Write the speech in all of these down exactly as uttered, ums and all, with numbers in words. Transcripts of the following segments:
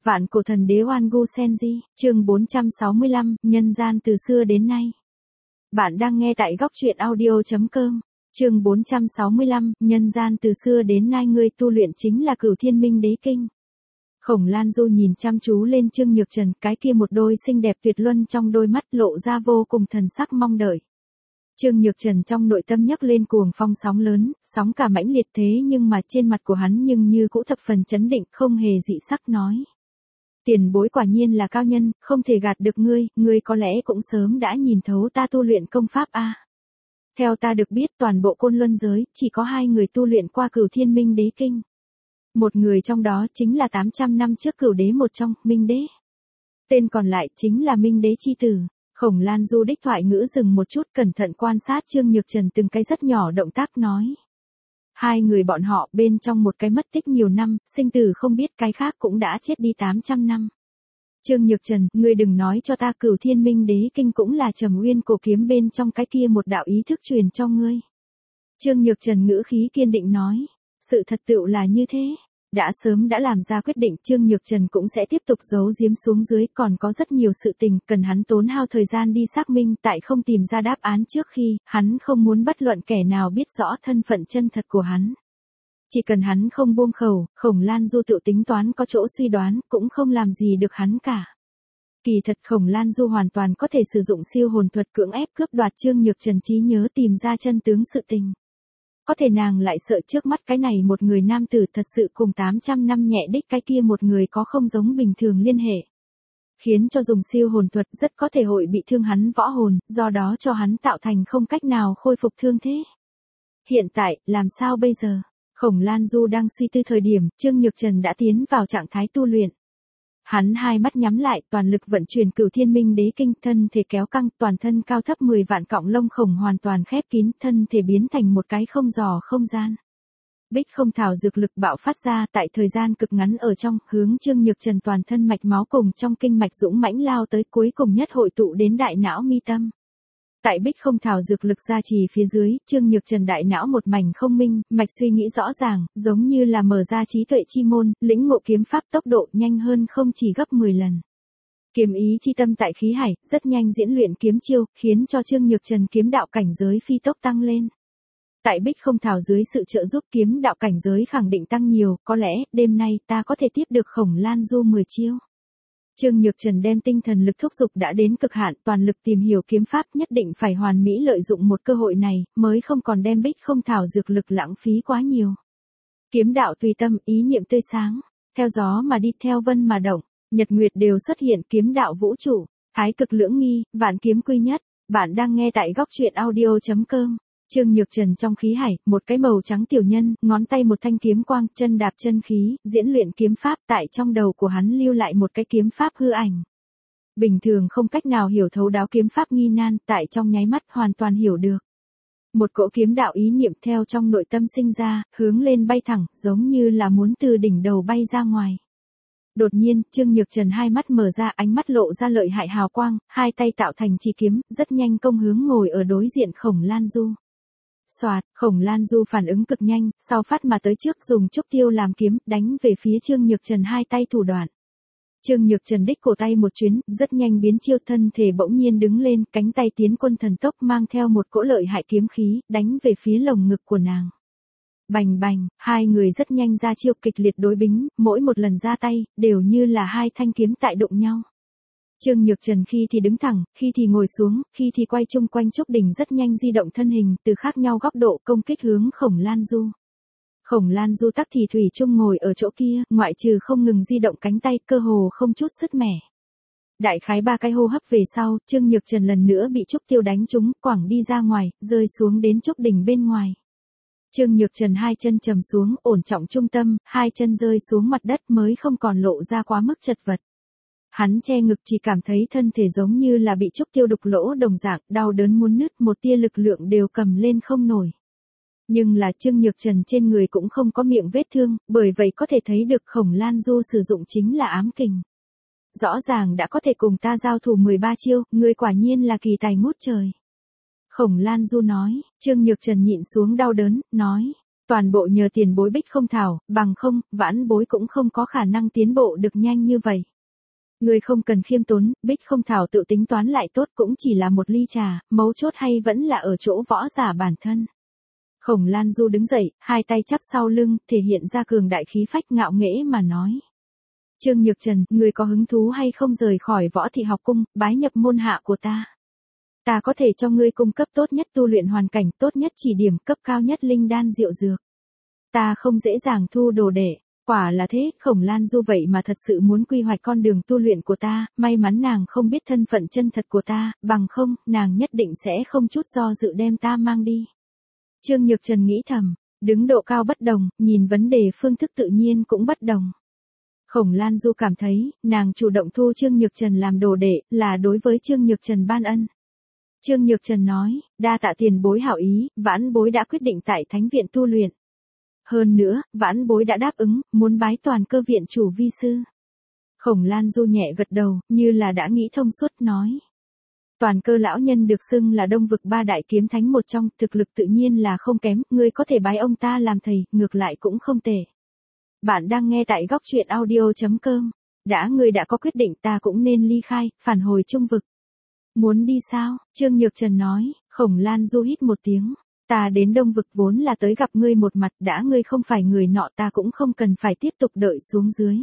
Vạn cổ thần đế Oan Gu Senji, chương bốn trăm sáu mươi lăm, nhân gian từ xưa đến nay. Bạn đang nghe tại góc truyện audio chấm com, chương bốn trăm sáu mươi lăm, nhân gian từ xưa đến nay ngươi tu luyện chính là Cửu Thiên Minh Đế Kinh. Khổng Lan Du nhìn chăm chú lên Trương Nhược Trần, cái kia một đôi xinh đẹp tuyệt luân trong đôi mắt lộ ra vô cùng thần sắc mong đợi. Trương Nhược Trần trong nội tâm nhấc lên cuồng phong sóng lớn, sóng cả mãnh liệt thế nhưng mà trên mặt của hắn nhưng như cũ thập phần chấn định, không hề dị sắc nói. Tiền bối quả nhiên là cao nhân, không thể gạt được ngươi, ngươi có lẽ cũng sớm đã nhìn thấu ta tu luyện công pháp a. Theo ta được biết toàn bộ Côn Luân giới, chỉ có hai người tu luyện qua Cửu Thiên Minh Đế Kinh. Một người trong đó chính là tám trăm năm trước Cửu Đế một trong, Minh Đế. Tên còn lại chính là Minh Đế chi tử. Khổng Lan Du đích thoại ngữ dừng một chút, cẩn thận quan sát Trương Nhược Trần từng cái rất nhỏ động tác nói. Hai người bọn họ bên trong một cái mất tích nhiều năm, sinh tử không biết, cái khác cũng đã chết đi tám trăm năm. Trương Nhược Trần, ngươi đừng nói cho ta Cửu Thiên Minh Đế Kinh cũng là Trầm Uyên cổ kiếm bên trong cái kia một đạo ý thức truyền cho ngươi. Trương Nhược Trần ngữ khí kiên định nói. Sự thật tựu là như thế. Đã sớm đã làm ra quyết định, Trương Nhược Trần cũng sẽ tiếp tục giấu giếm xuống dưới, còn có rất nhiều sự tình cần hắn tốn hao thời gian đi xác minh, tại không tìm ra đáp án trước khi, hắn không muốn bất luận kẻ nào biết rõ thân phận chân thật của hắn. Chỉ cần hắn không buông khẩu, Khổng Lan Du tự tính toán có chỗ suy đoán, cũng không làm gì được hắn cả. Kỳ thật Khổng Lan Du hoàn toàn có thể sử dụng siêu hồn thuật cưỡng ép cướp đoạt Trương Nhược Trần trí nhớ, tìm ra chân tướng sự tình. Có thể nàng lại sợ trước mắt cái này một người nam tử thật sự cùng tám trăm năm nhẹ đích cái kia một người có không giống bình thường liên hệ. Khiến cho dùng siêu hồn thuật rất có thể hội bị thương hắn võ hồn, do đó cho hắn tạo thành không cách nào khôi phục thương thế. Hiện tại, làm sao bây giờ? Khổng Lan Du đang suy tư thời điểm, Trương Nhược Trần đã tiến vào trạng thái tu luyện. Hắn hai mắt nhắm lại, toàn lực vận chuyển Cửu Thiên Minh Đế Kinh, thân thể kéo căng, toàn thân cao thấp mười vạn cọng lông khổng hoàn toàn khép kín, thân thể biến thành một cái không giò không gian. Bích không thảo dược lực bạo phát ra, tại thời gian cực ngắn ở trong, hướng Trương Nhược Trần toàn thân mạch máu cùng trong kinh mạch dũng mãnh lao tới, cuối cùng nhất hội tụ đến đại não mi tâm. Tại bích không thảo dược lực gia trì phía dưới, Trương Nhược Trần đại não một mảnh không minh, mạch suy nghĩ rõ ràng, giống như là mở ra trí tuệ chi môn, lĩnh ngộ kiếm pháp tốc độ nhanh hơn không chỉ gấp mười lần. Kiếm ý chi tâm tại khí hải, rất nhanh diễn luyện kiếm chiêu, khiến cho Trương Nhược Trần kiếm đạo cảnh giới phi tốc tăng lên. Tại bích không thảo dưới sự trợ giúp kiếm đạo cảnh giới khẳng định tăng nhiều, có lẽ, đêm nay ta có thể tiếp được Khổng Lan Du mười chiêu. Trương Nhược Trần đem tinh thần lực thúc giục đã đến cực hạn, toàn lực tìm hiểu kiếm pháp, nhất định phải hoàn mỹ lợi dụng một cơ hội này, mới không còn đem bích không thảo dược lực lãng phí quá nhiều. Kiếm đạo tùy tâm, ý niệm tươi sáng, theo gió mà đi, theo vân mà động, nhật nguyệt đều xuất hiện, kiếm đạo vũ trụ, thái cực lưỡng nghi, vạn kiếm quy nhất. Bạn đang nghe tại góc truyện audio chấm com. Trương Nhược Trần trong khí hải, một cái màu trắng tiểu nhân, ngón tay một thanh kiếm quang, chân đạp chân khí, diễn luyện kiếm pháp, tại trong đầu của hắn lưu lại một cái kiếm pháp hư ảnh. Bình thường không cách nào hiểu thấu đáo kiếm pháp nghi nan, tại trong nháy mắt hoàn toàn hiểu được. Một cỗ kiếm đạo ý niệm theo trong nội tâm sinh ra, hướng lên bay thẳng, giống như là muốn từ đỉnh đầu bay ra ngoài. Đột nhiên, Trương Nhược Trần hai mắt mở ra, ánh mắt lộ ra lợi hại hào quang, hai tay tạo thành chỉ kiếm, rất nhanh công hướng ngồi ở đối diện Khổng Lan Du. Soạt, Khổng Lan Du phản ứng cực nhanh, sau phát mà tới trước dùng trúc tiêu làm kiếm, đánh về phía Trương Nhược Trần hai tay thủ đoạn. Trương Nhược Trần đích cổ tay một chuyến, rất nhanh biến chiêu, thân thể bỗng nhiên đứng lên, cánh tay tiến quân thần tốc mang theo một cỗ lợi hại kiếm khí, đánh về phía lồng ngực của nàng. Bành bành, hai người rất nhanh ra chiêu kịch liệt đối bính, mỗi một lần ra tay, đều như là hai thanh kiếm tại đụng nhau. Trương Nhược Trần khi thì đứng thẳng, khi thì ngồi xuống, khi thì quay chung quanh trúc đỉnh, rất nhanh di động thân hình, từ khác nhau góc độ công kích hướng Khổng Lan Du. Khổng Lan Du tắc thì thủy chung ngồi ở chỗ kia, ngoại trừ không ngừng di động cánh tay, cơ hồ không chút sứt mẻ. Đại khái ba cái hô hấp về sau, Trương Nhược Trần lần nữa bị trúc tiêu đánh trúng, quẳng đi ra ngoài, rơi xuống đến trúc đỉnh bên ngoài. Trương Nhược Trần hai chân trầm xuống, ổn trọng trung tâm, hai chân rơi xuống mặt đất mới không còn lộ ra quá mức chật vật. Hắn che ngực, chỉ cảm thấy thân thể giống như là bị trúc tiêu đục lỗ đồng dạng, đau đớn muốn nứt, một tia lực lượng đều cầm lên không nổi. Nhưng là Trương Nhược Trần trên người cũng không có miệng vết thương, bởi vậy có thể thấy được Khổng Lan Du sử dụng chính là ám kình. Rõ ràng đã có thể cùng ta giao thủ mười ba chiêu, ngươi quả nhiên là kỳ tài ngút trời. Khổng Lan Du nói, Trương Nhược Trần nhịn xuống đau đớn, nói, Toàn bộ nhờ tiền bối Bích Không Thảo, bằng không, vãn bối cũng không có khả năng tiến bộ được nhanh như vậy. Ngươi không cần khiêm tốn, Bích Không Thảo tự tính toán lại tốt cũng chỉ là một ly trà, mấu chốt hay vẫn là ở chỗ võ giả bản thân. Khổng Lan Du đứng dậy, hai tay chắp sau lưng, thể hiện ra cường đại khí phách ngạo nghễ mà nói. Trương Nhược Trần, ngươi có hứng thú hay không rời khỏi Võ Thị học cung, bái nhập môn hạ của ta? Ta có thể cho ngươi cung cấp tốt nhất tu luyện hoàn cảnh, tốt nhất chỉ điểm, cấp cao nhất linh đan diệu dược. Ta không dễ dàng thu đồ đệ. Quả là thế, Khổng Lan Du vậy mà thật sự muốn quy hoạch con đường tu luyện của ta, may mắn nàng không biết thân phận chân thật của ta, bằng không, nàng nhất định sẽ không chút do dự đem ta mang đi. Trương Nhược Trần nghĩ thầm, đứng độ cao bất đồng, nhìn vấn đề phương thức tự nhiên cũng bất đồng. Khổng Lan Du cảm thấy, nàng chủ động thu Trương Nhược Trần làm đồ đệ, là đối với Trương Nhược Trần ban ân. Trương Nhược Trần nói, đa tạ tiền bối hảo ý, vãn bối đã quyết định tại thánh viện tu luyện. Hơn nữa, vãn bối đã đáp ứng, muốn bái toàn cơ viện chủ vi sư. Khổng Lan Du nhẹ gật đầu, như là đã nghĩ thông suốt nói. Toàn cơ lão nhân được xưng là đông vực ba đại kiếm thánh một trong, thực lực tự nhiên là không kém, ngươi có thể bái ông ta làm thầy, ngược lại cũng không tệ. Bạn đang nghe tại góc truyện audio chấm com. Đã ngươi đã có quyết định ta cũng nên ly khai, phản hồi trung vực. Muốn đi sao? Trương Nhược Trần nói. Khổng Lan Du hít một tiếng. Ta đến đông vực vốn là tới gặp ngươi một mặt, đã ngươi không phải người nọ ta cũng không cần phải tiếp tục đợi xuống dưới.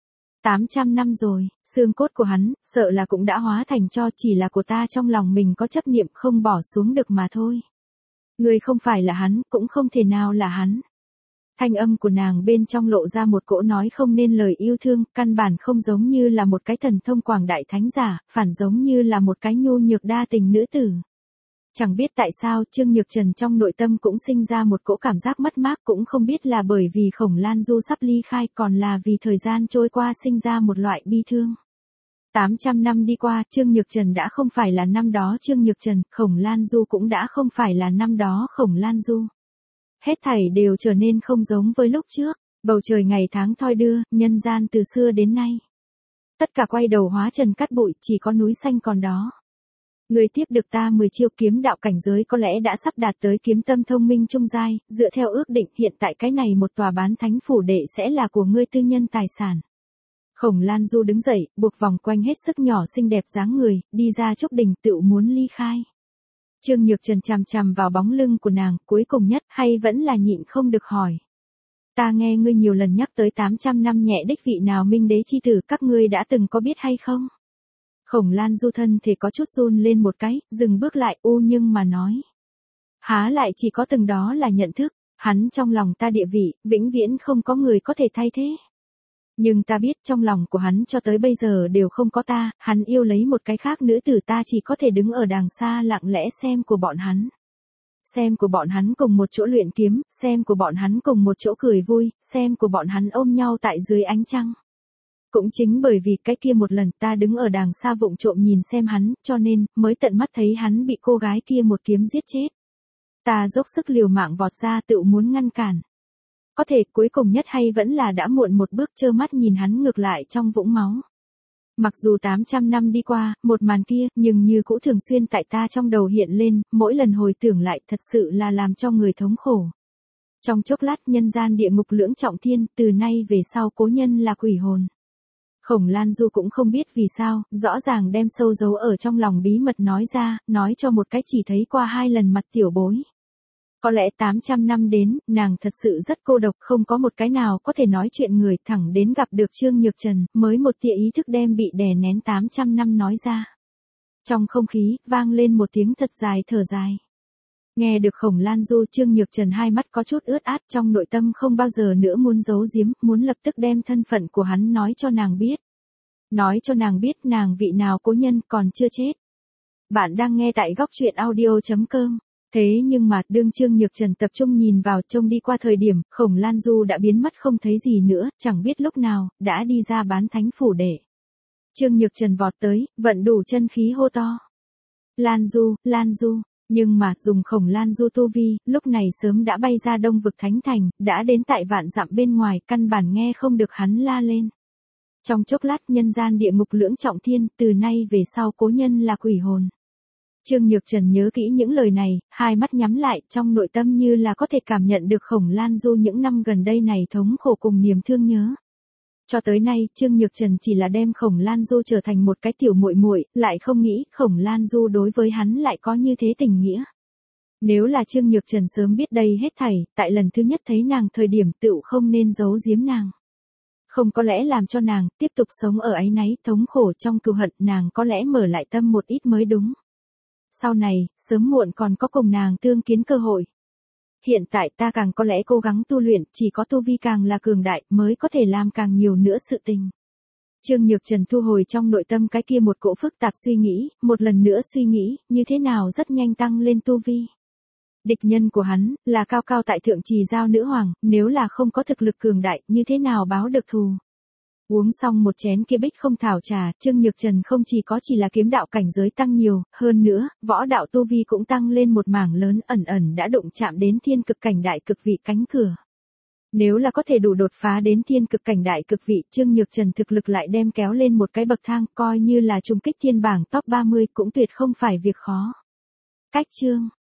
tám trăm năm rồi, xương cốt của hắn, sợ là cũng đã hóa thành tro, chỉ là của ta trong lòng mình có chấp niệm không bỏ xuống được mà thôi. Ngươi không phải là hắn, cũng không thể nào là hắn. Thanh âm của nàng bên trong lộ ra một cỗ nói không nên lời yêu thương, căn bản không giống như là một cái thần thông quảng đại thánh giả, phản giống như là một cái nhu nhược đa tình nữ tử. Chẳng biết tại sao Trương Nhược Trần trong nội tâm cũng sinh ra một cỗ cảm giác mất mát, cũng không biết là bởi vì Khổng Lan Du sắp ly khai còn là vì thời gian trôi qua sinh ra một loại bi thương. tám trăm năm đi qua, Trương Nhược Trần đã không phải là năm đó Trương Nhược Trần, Khổng Lan Du cũng đã không phải là năm đó Khổng Lan Du. Hết thảy đều trở nên không giống với lúc trước, bầu trời ngày tháng thoi đưa, nhân gian từ xưa đến nay. Tất cả quay đầu hóa trần cát bụi, chỉ có núi xanh còn đó. Người tiếp được ta mười chiêu kiếm đạo cảnh giới có lẽ đã sắp đạt tới kiếm tâm thông minh trung giai, dựa theo ước định hiện tại cái này một tòa bán thánh phủ đệ sẽ là của ngươi tư nhân tài sản. Khổng Lan Du đứng dậy, buộc vòng quanh hết sức nhỏ xinh đẹp dáng người, đi ra chốc đình tựu muốn ly khai. Trương Nhược Trần chằm chằm vào bóng lưng của nàng, cuối cùng nhất hay vẫn là nhịn không được hỏi. Ta nghe ngươi nhiều lần nhắc tới tám trăm năm nhẹ đích vị nào minh đế chi tử, các ngươi đã từng có biết hay không? Khổng Lan Du thân thể có chút run lên một cái, dừng bước lại u nhưng mà nói. Há lại chỉ có từng đó là nhận thức, hắn trong lòng ta địa vị, vĩnh viễn không có người có thể thay thế. Nhưng ta biết trong lòng của hắn cho tới bây giờ đều không có ta, hắn yêu lấy một cái khác nữ tử, ta chỉ có thể đứng ở đàng xa lặng lẽ xem của bọn hắn. Xem của bọn hắn cùng một chỗ luyện kiếm, xem của bọn hắn cùng một chỗ cười vui, xem của bọn hắn ôm nhau tại dưới ánh trăng. Cũng chính bởi vì cái kia một lần ta đứng ở đàng xa vụng trộm nhìn xem hắn, cho nên, mới tận mắt thấy hắn bị cô gái kia một kiếm giết chết. Ta dốc sức liều mạng vọt ra tự muốn ngăn cản. Có thể cuối cùng nhất hay vẫn là đã muộn một bước, trơ mắt nhìn hắn ngược lại trong vũng máu. Mặc dù tám trăm năm đi qua, một màn kia, nhưng như cũ thường xuyên tại ta trong đầu hiện lên, mỗi lần hồi tưởng lại thật sự là làm cho người thống khổ. Trong chốc lát nhân gian địa ngục lưỡng trọng thiên, từ nay về sau cố nhân là quỷ hồn. Khổng Lan Du cũng không biết vì sao, rõ ràng đem sâu giấu ở trong lòng bí mật nói ra, nói cho một cái chỉ thấy qua hai lần mặt tiểu bối. Có lẽ tám trăm năm đến, nàng thật sự rất cô độc, không có một cái nào có thể nói chuyện người, thẳng đến gặp được Trương Nhược Trần, mới một tia ý thức đem bị đè nén tám trăm năm nói ra. Trong không khí, vang lên một tiếng thật dài thở dài. Nghe được Khổng Lan Du, Trương Nhược Trần hai mắt có chút ướt át, trong nội tâm không bao giờ nữa muốn giấu giếm, muốn lập tức đem thân phận của hắn nói cho nàng biết. Nói cho nàng biết nàng vị nào cố nhân còn chưa chết. Bạn đang nghe tại góc truyện audio chấm com. Thế nhưng mà, đương Trương Nhược Trần tập trung nhìn vào trông đi qua thời điểm, Khổng Lan Du đã biến mất không thấy gì nữa, chẳng biết lúc nào, đã đi ra bán thánh phủ đệ. Trương Nhược Trần vọt tới, vận đủ chân khí hô to. Lan Du, Lan Du. Nhưng mà, dùng Khổng Lan Du tu vi, lúc này sớm đã bay ra đông vực thánh thành, đã đến tại vạn dặm bên ngoài, căn bản nghe không được hắn la lên. Trong chốc lát nhân gian địa ngục lưỡng trọng thiên, từ nay về sau cố nhân là quỷ hồn. Trương Nhược Trần nhớ kỹ những lời này, hai mắt nhắm lại, trong nội tâm như là có thể cảm nhận được Khổng Lan Du những năm gần đây này thống khổ cùng niềm thương nhớ. Cho tới nay, Trương Nhược Trần chỉ là đem Khổng Lan Du trở thành một cái tiểu muội muội, lại không nghĩ Khổng Lan Du đối với hắn lại có như thế tình nghĩa. Nếu là Trương Nhược Trần sớm biết đây hết thảy, tại lần thứ nhất thấy nàng thời điểm tựu không nên giấu giếm nàng. Không có lẽ làm cho nàng tiếp tục sống ở áy náy, thống khổ trong cừu hận, nàng có lẽ mở lại tâm một ít mới đúng. Sau này, sớm muộn còn có cùng nàng tương kiến cơ hội. Hiện tại ta càng có lẽ cố gắng tu luyện, chỉ có tu vi càng là cường đại mới có thể làm càng nhiều nữa sự tình. Trương Nhược Trần thu hồi trong nội tâm cái kia một cỗ phức tạp suy nghĩ, một lần nữa suy nghĩ, như thế nào rất nhanh tăng lên tu vi. Địch nhân của hắn, là cao cao tại thượng Trì Giao nữ hoàng, nếu là không có thực lực cường đại, như thế nào báo được thù. Uống xong một chén kia bích không thảo trà, Trương Nhược Trần không chỉ có chỉ là kiếm đạo cảnh giới tăng nhiều, hơn nữa, võ đạo tu vi cũng tăng lên một mảng lớn, ẩn ẩn đã đụng chạm đến thiên cực cảnh đại cực vị cánh cửa. Nếu là có thể đủ đột phá đến thiên cực cảnh đại cực vị, Trương Nhược Trần thực lực lại đem kéo lên một cái bậc thang, coi như là trùng kích thiên bảng top ba mươi cũng tuyệt không phải việc khó. Cách chương